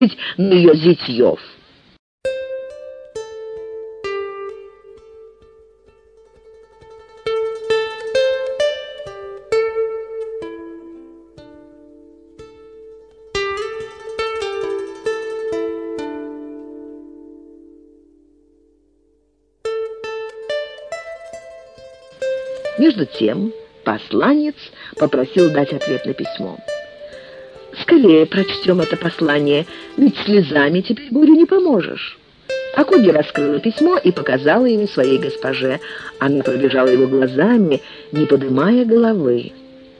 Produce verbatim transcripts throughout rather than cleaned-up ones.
на ее зятьев. Между тем посланец попросил дать ответ на письмо. «Скорее прочтем это послание, ведь слезами теперь горю не поможешь». Акоги раскрыла письмо и показала его своей госпоже. Она пробежала его глазами, не поднимая головы.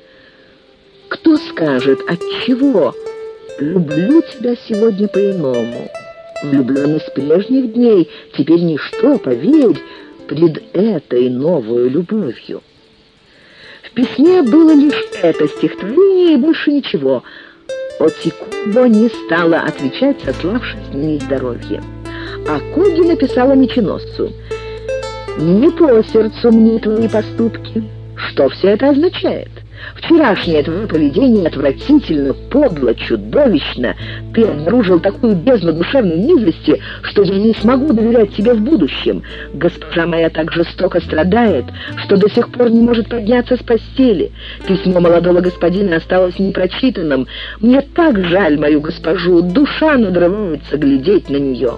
«Кто скажет, отчего люблю тебя сегодня по-иному? Влюбленный с прежних дней, теперь ничто, поверь, пред этой новой любовью». В письме было лишь это стихотворение и больше ничего. Отикубо не стала отвечать, сославшись на нездоровье. Акоги написала меченосцу: «Не по сердцу мне твои поступки. Что все это означает? Вчерашнее твое поведение отвратительно, подло, чудовищно. Ты обнаружил такую бездну душевной низости, что я не смогу доверять тебе в будущем. Госпожа моя так жестоко страдает, что до сих пор не может подняться с постели. Письмо молодого господина осталось непрочитанным. Мне так жаль мою госпожу, душа надрывается глядеть на нее».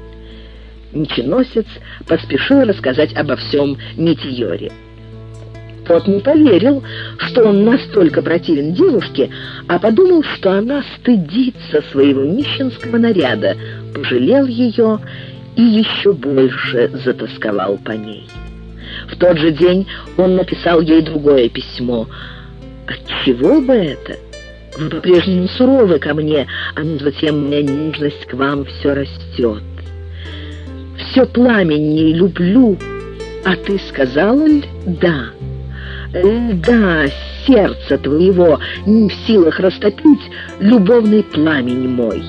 Меченосец поспешил рассказать обо всем Метиоре. Тот не поверил, что он настолько противен девушке, а подумал, что она стыдится своего нищенского наряда, пожалел ее и еще больше затосковал по ней. В тот же день он написал ей другое письмо. «Отчего бы это? Вы по-прежнему суровы ко мне, а между тем моя нежность к вам все растет. Все пламенней люблю, а ты сказала ль «да»? Льда сердца твоего не в силах растопить любовный пламень мой».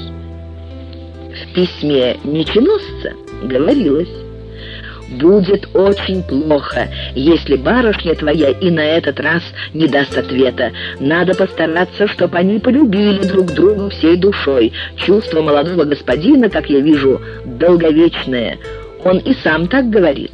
В письме меченосца говорилось: «Будет очень плохо, если барышня твоя и на этот раз не даст ответа. Надо постараться, чтобы они полюбили друг друга всей душой. Чувство молодого господина, как я вижу, долговечное. Он и сам так говорит».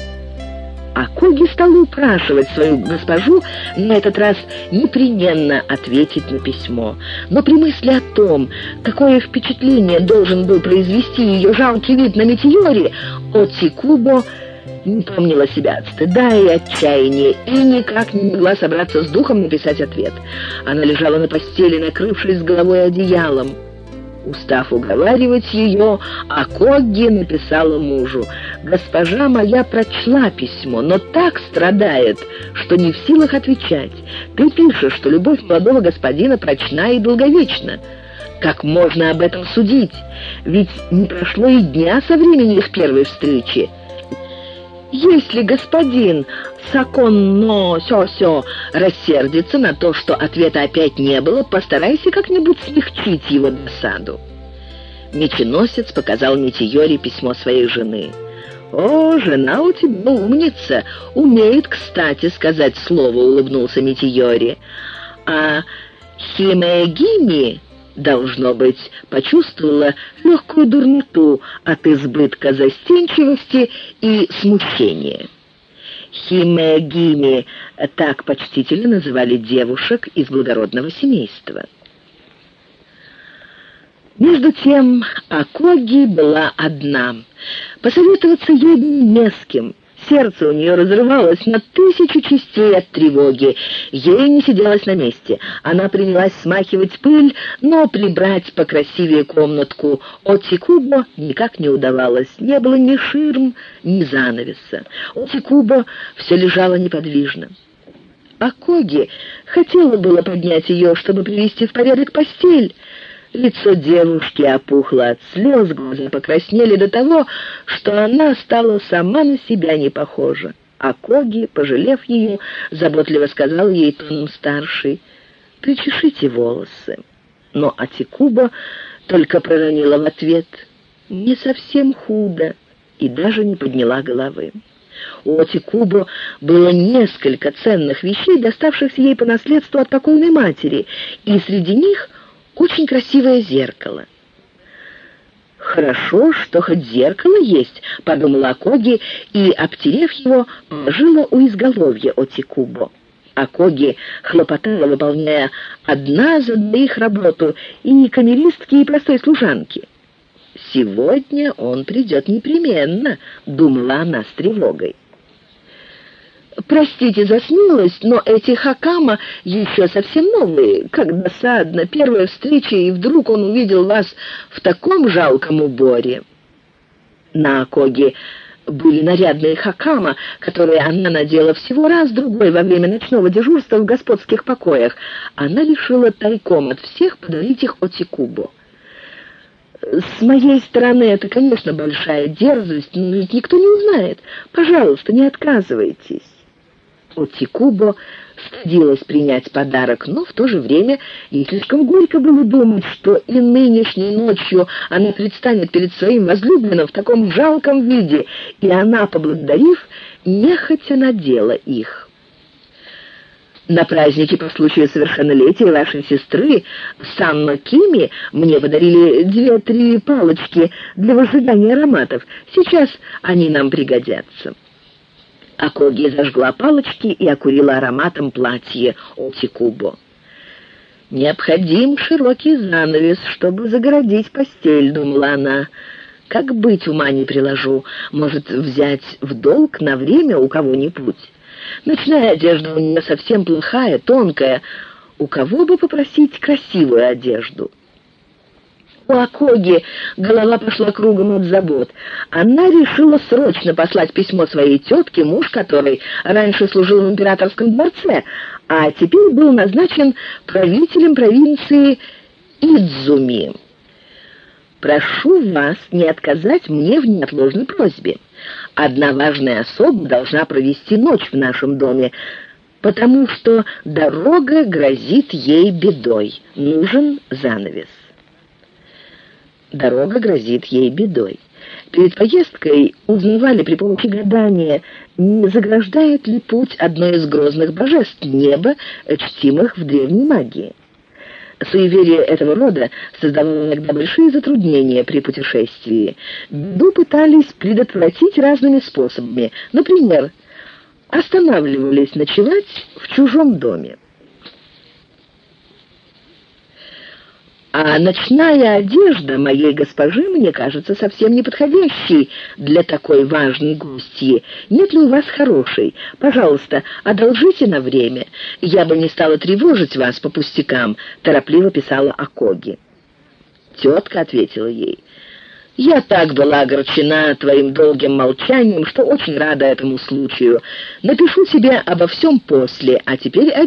Акоги стала упрашивать свою госпожу на этот раз непременно ответить на письмо. Но при мысли о том, какое впечатление должен был произвести ее жалкий вид на Метиоре, Отикубо не помнила себя от стыда и отчаяния и никак не могла собраться с духом написать ответ. Она лежала на постели, накрывшись головой одеялом. Устав уговаривать ее, Акоги написала мужу: «Госпожа моя прочла письмо, но так страдает, что не в силах отвечать. Ты пишешь, что любовь молодого господина прочна и долговечна. Как можно об этом судить? Ведь не прошло и дня со времени их первой встречи. Если господин Саконно сё-сё рассердится на то, что ответа опять не было, постарайся как-нибудь смягчить его досаду». Меченосец показал Метиоре письмо своей жены. «О, жена у тебя умница, умеет, кстати, сказать слово», — улыбнулся Метиоре. «А Химегими, должно быть, почувствовала легкую дурноту от избытка застенчивости и смущения». Химегими — так почтительно называли девушек из благородного семейства. Между тем Акоги была одна. Посоветоваться ей не с кем. Сердце у нее разрывалось на тысячу частей от тревоги. Ей не сиделось на месте. Она принялась смахивать пыль, но прибрать покрасивее комнатку Отикубо никак не удавалось. Не было ни ширм, ни занавеса. Отикубо все лежала неподвижно. Акоги хотела было поднять ее, чтобы привести в порядок постель. Лицо девушки опухло от слез, глаза покраснели до того, что она стала сама на себя не похожа. Акоги, пожалев ее, заботливо сказал ей тоном старший: «Причешите волосы». Но Отикубо только проронила в ответ: «Не совсем худо», и даже не подняла головы. У Отикубо было несколько ценных вещей, доставшихся ей по наследству от покойной матери, и среди них очень красивое зеркало. «Хорошо, что хоть зеркало есть», — подумала Акоги и, обтерев его, положила у изголовья Отикубо. Акоги хлопотала, выполняя одна за двоих работу, и камеристки, и простой служанки. «Сегодня он придет непременно», — думала она с тревогой. «Простите за смелость, но эти хакама еще совсем новые. Как досадно, первая встреча, и вдруг он увидел вас в таком жалком уборе». На Акоги были нарядные хакама, которые она надела всего раз-другой во время ночного дежурства в господских покоях. Она решила тайком от всех подарить их Отикубо. «С моей стороны это, конечно, большая дерзость, но ведь никто не узнает. Пожалуйста, не отказывайтесь». Отикубо стыдилась принять подарок, но в то же время ей слишком горько было думать, что и нынешней ночью она предстанет перед своим возлюбленным в таком жалком виде, и она, поблагодарив, нехотя надела их. «На празднике по случаю совершеннолетия вашей сестры Санно Кими мне подарили две-три палочки для возжигания ароматов. Сейчас они нам пригодятся». Акоги зажгла палочки и окурила ароматом платье Отикубо. «Необходим широкий занавес, чтобы загородить постель», — думала она. «Как быть, ума не приложу. Может, взять в долг на время у кого-нибудь? Ночная одежда у нее совсем плохая, тонкая. У кого бы попросить красивую одежду?» У Акоги голова пошла кругом от забот. Она решила срочно послать письмо своей тетке, муж которой раньше служил в императорском дворце, а теперь был назначен правителем провинции Идзуми. «Прошу вас не отказать мне в неотложной просьбе. Одна важная особа должна провести ночь в нашем доме, потому что дорога грозит ей бедой. Нужен занавес». Дорога грозит ей бедой. Перед поездкой узнавали при помощи гадания, не заграждает ли путь одной из грозных божеств неба, чтимых в древней магии. Суеверие этого рода создавало иногда большие затруднения при путешествии. Беду пытались предотвратить разными способами. Например, останавливались ночевать в чужом доме. А ночная одежда моей госпожи мне кажется совсем неподходящей для такой важной гостьи. Нет ли у вас хорошей? Пожалуйста, одолжите на время. Я бы не стала тревожить вас по пустякам», — торопливо писала Акоги. Тетка ответила ей: «Я так была огорчена твоим долгим молчанием, что очень рада этому случаю. Напишу тебе обо всем после, а теперь